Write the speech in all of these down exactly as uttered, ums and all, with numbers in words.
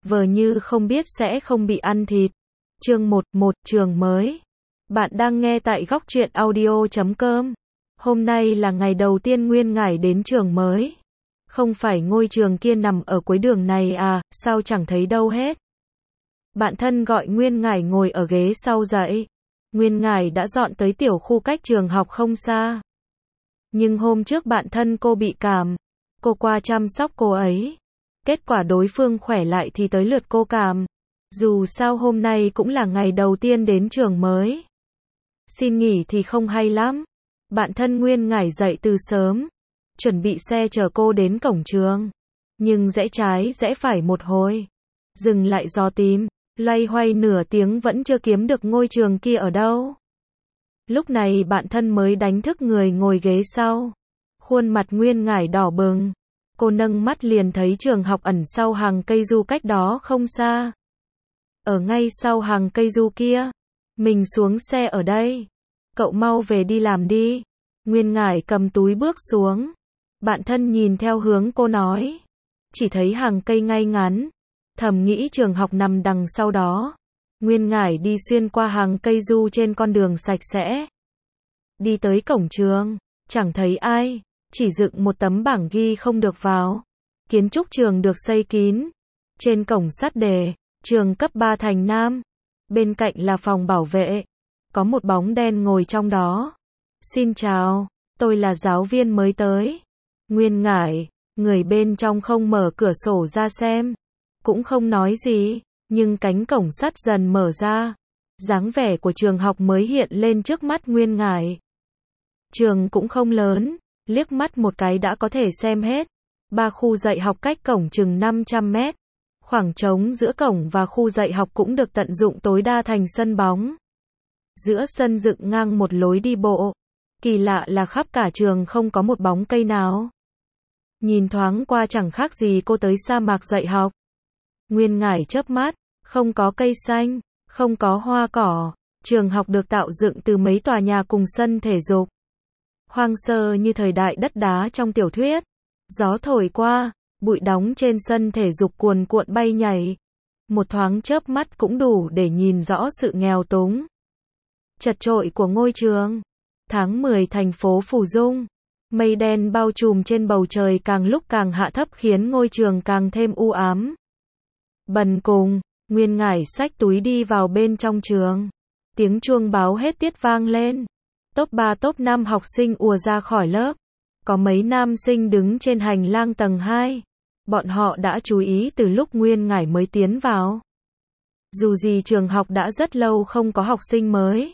vờ như không biết sẽ không bị ăn thịt. Chương một, một trường mới. Bạn đang nghe tại góc truyện audio chấm com. Hôm nay là ngày đầu tiên Nguyên Ngải đến trường mới. Không phải ngôi trường kia nằm ở cuối đường này à, sao chẳng thấy đâu hết. Bạn thân gọi Nguyên Ngải ngồi ở ghế sau dậy. Nguyên Ngải đã dọn tới tiểu khu cách trường học không xa. Nhưng hôm trước bạn thân cô bị cảm. Cô qua chăm sóc cô ấy. Kết quả đối phương khỏe lại thì tới lượt cô cảm. Dù sao hôm nay cũng là ngày đầu tiên đến trường mới. Xin nghỉ thì không hay lắm. Bạn thân Nguyên Ngải dậy từ sớm. Chuẩn bị xe chở cô đến cổng trường. Nhưng rẽ trái rẽ phải một hồi. Dừng lại dò tìm. Loay hoay nửa tiếng vẫn chưa kiếm được ngôi trường kia ở đâu. Lúc này bạn thân mới đánh thức người ngồi ghế sau. Khuôn mặt Nguyên Ngải đỏ bừng. Cô nâng mắt liền thấy trường học ẩn sau hàng cây du cách đó không xa. Ở ngay sau hàng cây du kia. Mình xuống xe ở đây. Cậu mau về đi làm đi. Nguyên Ngải cầm túi bước xuống. Bạn thân nhìn theo hướng cô nói. Chỉ thấy hàng cây ngay ngắn. Thầm nghĩ trường học nằm đằng sau đó. Nguyên Ngải đi xuyên qua hàng cây du trên con đường sạch sẽ. Đi tới cổng trường. Chẳng thấy ai. Chỉ dựng một tấm bảng ghi không được vào. Kiến trúc trường được xây kín. Trên cổng sắt đề. Trường cấp ba Thành Nam. Bên cạnh là phòng bảo vệ. Có một bóng đen ngồi trong đó. Xin chào. Tôi là giáo viên mới tới. Nguyên Ngải. Người bên trong không mở cửa sổ ra xem. Cũng không nói gì. Nhưng cánh cổng sắt dần mở ra. Dáng vẻ của trường học mới hiện lên trước mắt Nguyên Ngải. Trường cũng không lớn. Liếc mắt một cái đã có thể xem hết. Ba khu dạy học cách cổng chừng năm trăm mét. Khoảng trống giữa cổng và khu dạy học cũng được tận dụng tối đa thành sân bóng. Giữa sân dựng ngang một lối đi bộ. Kỳ lạ là khắp cả trường không có một bóng cây nào. Nhìn thoáng qua chẳng khác gì cô tới sa mạc dạy học. Nguyên Ngải chớp mắt, không có cây xanh, không có hoa cỏ. Trường học được tạo dựng từ mấy tòa nhà cùng sân thể dục. Hoang sơ như thời đại đất đá trong tiểu thuyết. Gió thổi qua, bụi đóng trên sân thể dục cuồn cuộn bay nhảy. Một thoáng chớp mắt cũng đủ để nhìn rõ sự nghèo túng, chật chội của ngôi trường. Tháng mười thành phố phủ dung. Mây đen bao trùm trên bầu trời càng lúc càng hạ thấp khiến ngôi trường càng thêm u ám. Bần cùng, Nguyên Ngải xách túi đi vào bên trong trường. Tiếng chuông báo hết tiết vang lên. Top ba top năm học sinh ùa ra khỏi lớp. Có mấy nam sinh đứng trên hành lang tầng hai. Bọn họ đã chú ý từ lúc Nguyên Ngải mới tiến vào. Dù gì trường học đã rất lâu không có học sinh mới.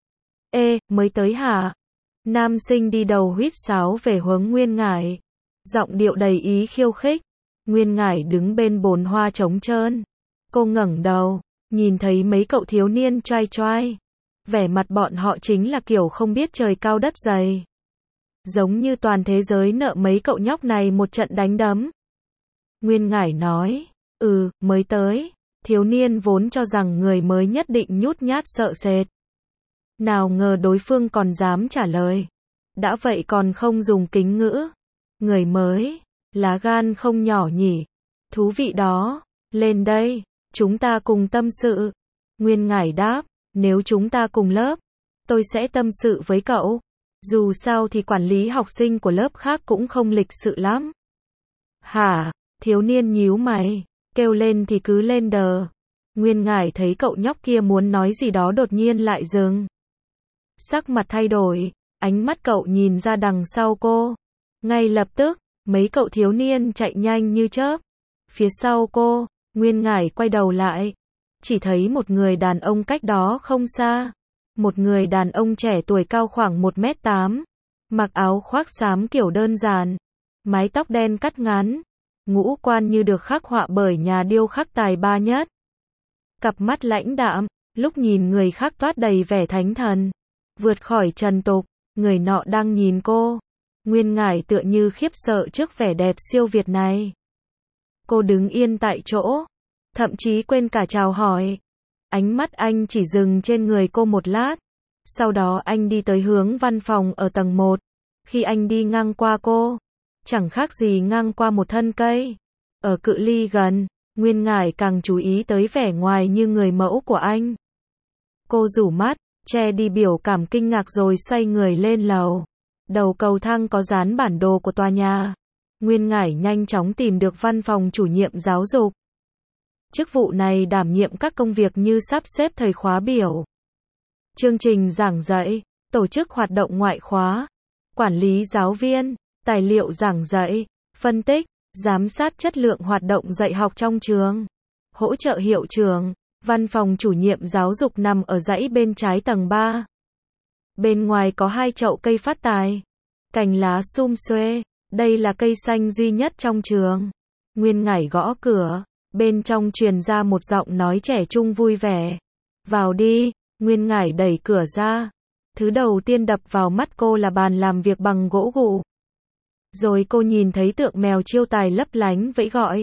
Ê, mới tới hả? Nam sinh đi đầu huýt sáo về hướng Nguyên Ngải. Giọng điệu đầy ý khiêu khích. Nguyên Ngải đứng bên bồn hoa trống trơn. Cô ngẩng đầu, nhìn thấy mấy cậu thiếu niên choai choai. Vẻ mặt bọn họ chính là kiểu không biết trời cao đất dày. Giống như toàn thế giới nợ mấy cậu nhóc này một trận đánh đấm. Nguyên Ngải nói, ừ, mới tới. Thiếu niên vốn cho rằng người mới nhất định nhút nhát sợ sệt. Nào ngờ đối phương còn dám trả lời. Đã vậy còn không dùng kính ngữ. Người mới, lá gan không nhỏ nhỉ. Thú vị đó, lên đây, chúng ta cùng tâm sự. Nguyên Ngải đáp, nếu chúng ta cùng lớp, tôi sẽ tâm sự với cậu. Dù sao thì quản lý học sinh của lớp khác cũng không lịch sự lắm. Hả? Thiếu niên nhíu mày, kêu lên thì cứ lên đờ. Nguyên Ngải thấy cậu nhóc kia muốn nói gì đó đột nhiên lại dừng. Sắc mặt thay đổi, ánh mắt cậu nhìn ra đằng sau cô. Ngay lập tức, mấy cậu thiếu niên chạy nhanh như chớp. Phía sau cô, Nguyên Ngải quay đầu lại. Chỉ thấy một người đàn ông cách đó không xa. Một người đàn ông trẻ tuổi cao khoảng một mét tám. Mặc áo khoác xám kiểu đơn giản. Mái tóc đen cắt ngắn. Ngũ quan như được khắc họa bởi nhà điêu khắc tài ba nhất. Cặp mắt lãnh đạm, lúc nhìn người khác toát đầy vẻ thánh thần. Vượt khỏi trần tục, người nọ đang nhìn cô. Nguyên Ngải tựa như khiếp sợ trước vẻ đẹp siêu việt này. Cô đứng yên tại chỗ, thậm chí quên cả chào hỏi. Ánh mắt anh chỉ dừng trên người cô một lát. Sau đó anh đi tới hướng văn phòng ở tầng một. Khi anh đi ngang qua cô, chẳng khác gì ngang qua một thân cây. Ở cự ly gần, Nguyên Ngải càng chú ý tới vẻ ngoài như người mẫu của anh. Cô rủ mắt, che đi biểu cảm kinh ngạc rồi xoay người lên lầu. Đầu cầu thang có dán bản đồ của tòa nhà. Nguyên Ngải nhanh chóng tìm được văn phòng chủ nhiệm giáo dục. Chức vụ này đảm nhiệm các công việc như sắp xếp thời khóa biểu, chương trình giảng dạy, tổ chức hoạt động ngoại khóa, quản lý giáo viên, tài liệu giảng dạy, phân tích, giám sát chất lượng hoạt động dạy học trong trường, hỗ trợ hiệu trưởng. Văn phòng chủ nhiệm giáo dục nằm ở dãy bên trái tầng ba. Bên ngoài có hai chậu cây phát tài, cành lá sum xuê, đây là cây xanh duy nhất trong trường. Nguyên Ngải gõ cửa, bên trong truyền ra một giọng nói trẻ trung vui vẻ. Vào đi. Nguyên Ngải đẩy cửa ra. Thứ đầu tiên đập vào mắt cô là bàn làm việc bằng gỗ gụ. Rồi cô nhìn thấy tượng mèo chiêu tài lấp lánh vẫy gọi.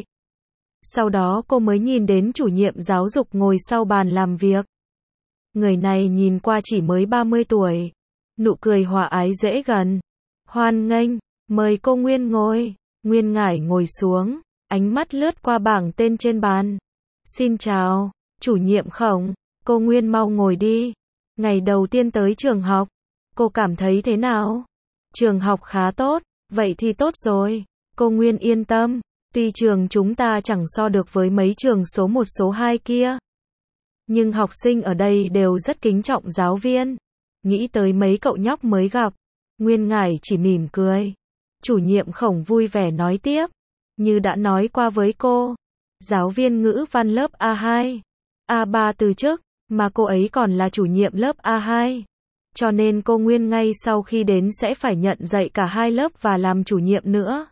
Sau đó cô mới nhìn đến chủ nhiệm giáo dục ngồi sau bàn làm việc. Người này nhìn qua chỉ mới ba mươi tuổi. Nụ cười hòa ái dễ gần. Hoan nghênh, mời cô Nguyên ngồi. Nguyên Ngải ngồi xuống, ánh mắt lướt qua bảng tên trên bàn. Xin chào, chủ nhiệm Khổng, cô Nguyên mau ngồi đi. Ngày đầu tiên tới trường học, cô cảm thấy thế nào? Trường học khá tốt, vậy thì tốt rồi. Cô Nguyên yên tâm, tuy trường chúng ta chẳng so được với mấy trường số một số hai kia. Nhưng học sinh ở đây đều rất kính trọng giáo viên. Nghĩ tới mấy cậu nhóc mới gặp, Nguyên Ngải chỉ mỉm cười. Chủ nhiệm Khổng vui vẻ nói tiếp. Như đã nói qua với cô, giáo viên ngữ văn lớp A hai, A ba từ chức, mà cô ấy còn là chủ nhiệm lớp A hai. Cho nên cô Nguyên ngay sau khi đến sẽ phải nhận dạy cả hai lớp và làm chủ nhiệm nữa.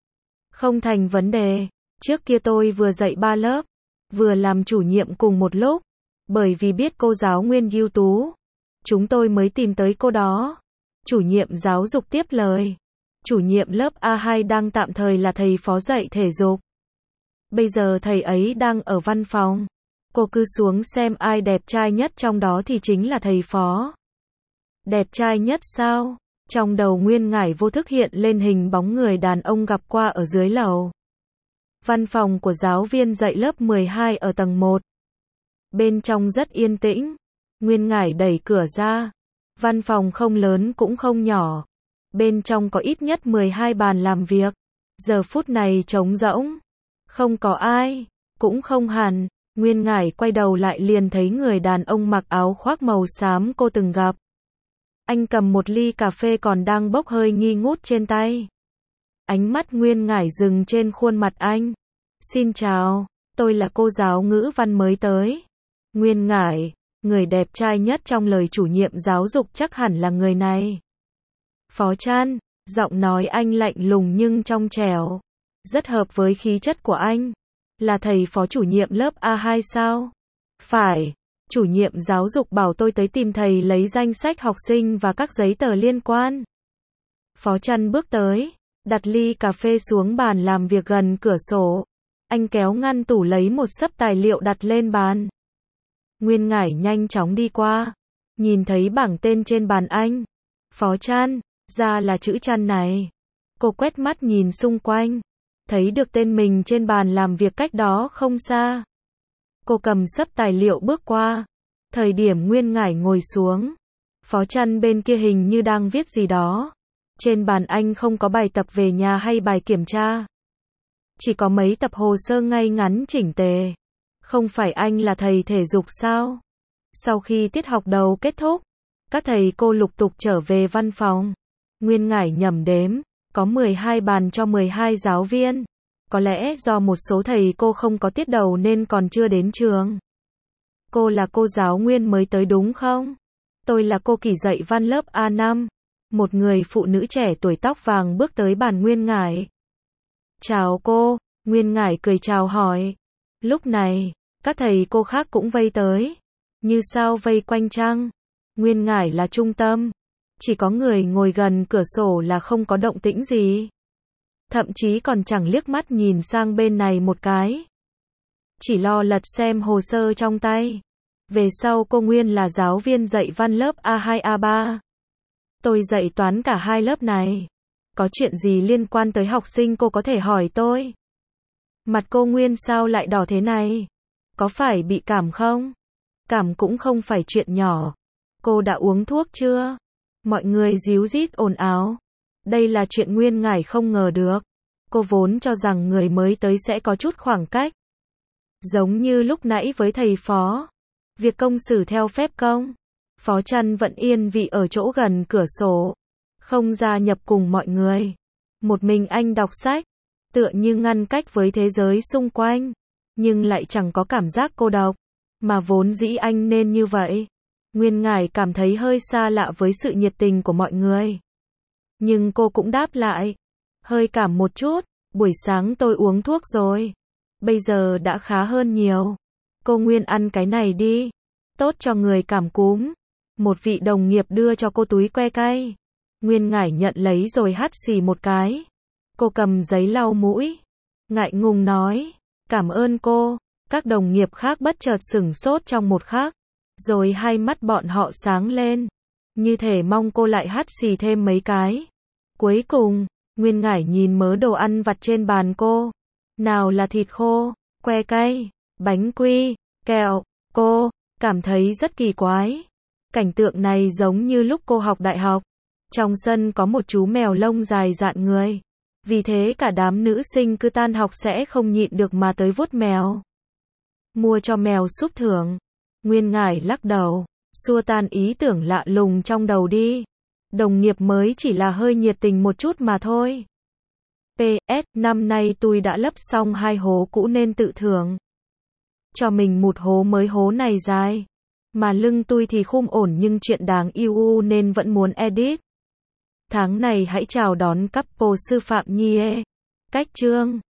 Không thành vấn đề, trước kia tôi vừa dạy ba lớp, vừa làm chủ nhiệm cùng một lúc. Bởi vì biết cô giáo Nguyên ưu tú, chúng tôi mới tìm tới cô đó. Chủ nhiệm giáo dục tiếp lời. Chủ nhiệm lớp A hai đang tạm thời là thầy phó dạy thể dục. Bây giờ thầy ấy đang ở văn phòng. Cô cứ xuống xem ai đẹp trai nhất trong đó thì chính là thầy phó. Đẹp trai nhất sao? Trong đầu Nguyên Ngải vô thức hiện lên hình bóng người đàn ông gặp qua ở dưới lầu. Văn phòng của giáo viên dạy lớp mười hai ở tầng một. Bên trong rất yên tĩnh. Nguyên Ngải đẩy cửa ra. Văn phòng không lớn cũng không nhỏ. Bên trong có ít nhất mười hai bàn làm việc. Giờ phút này trống rỗng. Không có ai. Cũng không hẳn. Nguyên Ngải quay đầu lại liền thấy người đàn ông mặc áo khoác màu xám cô từng gặp. Anh cầm một ly cà phê còn đang bốc hơi nghi ngút trên tay. Ánh mắt Nguyên Ngải dừng trên khuôn mặt anh. Xin chào, tôi là cô giáo ngữ văn mới tới. Nguyên Ngải, người đẹp trai nhất trong lời chủ nhiệm giáo dục chắc hẳn là người này. Phó Trăn, giọng nói anh lạnh lùng nhưng trong trẻo. Rất hợp với khí chất của anh. Là thầy phó chủ nhiệm lớp A hai sao? Phải, chủ nhiệm giáo dục bảo tôi tới tìm thầy lấy danh sách học sinh và các giấy tờ liên quan. Phó Trăn bước tới, đặt ly cà phê xuống bàn làm việc gần cửa sổ. Anh kéo ngăn tủ lấy một xấp tài liệu đặt lên bàn. Nguyên Ngải nhanh chóng đi qua, nhìn thấy bảng tên trên bàn anh. Phó Trăn, ra là chữ Trăn này. Cô quét mắt nhìn xung quanh, thấy được tên mình trên bàn làm việc cách đó không xa. Cô cầm xấp tài liệu bước qua. Thời điểm Nguyên Ngải ngồi xuống, Phó Trăn bên kia hình như đang viết gì đó. Trên bàn anh không có bài tập về nhà hay bài kiểm tra. Chỉ có mấy tập hồ sơ ngay ngắn chỉnh tề. Không phải anh là thầy thể dục sao? Sau khi tiết học đầu kết thúc, các thầy cô lục tục trở về văn phòng. Nguyên Ngải nhẩm đếm, có mười hai bàn cho mười hai giáo viên. Có lẽ do một số thầy cô không có tiết đầu nên còn chưa đến trường. Cô là cô giáo Nguyên mới tới đúng không? Tôi là cô Kỳ dạy văn lớp A năm. Một người phụ nữ trẻ tuổi tóc vàng bước tới bàn Nguyên Ngải. Chào cô, Nguyên Ngải cười chào hỏi. Lúc này, các thầy cô khác cũng vây tới. Như sao vây quanh trăng. Nguyên Ngải là trung tâm. Chỉ có người ngồi gần cửa sổ là không có động tĩnh gì. Thậm chí còn chẳng liếc mắt nhìn sang bên này một cái. Chỉ lo lật xem hồ sơ trong tay. Về sau cô Nguyên là giáo viên dạy văn lớp A hai A ba. Tôi dạy toán cả hai lớp này. Có chuyện gì liên quan tới học sinh cô có thể hỏi tôi. Mặt cô Nguyên sao lại đỏ thế này? Có phải bị cảm không? Cảm cũng không phải chuyện nhỏ. Cô đã uống thuốc chưa? Mọi người díu dít ồn ào. Đây là chuyện Nguyên Ngải không ngờ được. Cô vốn cho rằng người mới tới sẽ có chút khoảng cách. Giống như lúc nãy với thầy Phó. Việc công xử theo phép công. Phó Trăn vẫn yên vị ở chỗ gần cửa sổ. Không gia nhập cùng mọi người. Một mình anh đọc sách. Tựa như ngăn cách với thế giới xung quanh. Nhưng lại chẳng có cảm giác cô độc. Mà vốn dĩ anh nên như vậy. Nguyên Ngải cảm thấy hơi xa lạ với sự nhiệt tình của mọi người. Nhưng cô cũng đáp lại. Hơi cảm một chút. Buổi sáng tôi uống thuốc rồi. Bây giờ đã khá hơn nhiều. Cô Nguyên ăn cái này đi. Tốt cho người cảm cúm. Một vị đồng nghiệp đưa cho cô túi que cay. Nguyên Ngải nhận lấy rồi hắt xì một cái. Cô cầm giấy lau mũi. Ngại ngùng nói. Cảm ơn cô. Các đồng nghiệp khác bất chợt sửng sốt trong một khắc. Rồi hai mắt bọn họ sáng lên. Như thể mong cô lại hắt xì thêm mấy cái. Cuối cùng, Nguyên Ngải nhìn mớ đồ ăn vặt trên bàn cô. Nào là thịt khô, que cay, bánh quy, kẹo. Cô cảm thấy rất kỳ quái. Cảnh tượng này giống như lúc cô học đại học. Trong sân có một chú mèo lông dài dạn người. Vì thế cả đám nữ sinh cứ tan học sẽ không nhịn được mà tới vuốt mèo. Mua cho mèo súp thưởng. Nguyên Ngải lắc đầu, xua tan ý tưởng lạ lùng trong đầu đi. Đồng nghiệp mới chỉ là hơi nhiệt tình một chút mà thôi. pê ét, năm nay tôi đã lấp xong hai hố cũ nên tự thưởng cho mình một hố mới, hố này dài. Mà lưng tôi thì khum ổn nhưng chuyện đáng yêu nên vẫn muốn edit. Tháng này hãy chào đón couple sư phạm Nhi. Cách chương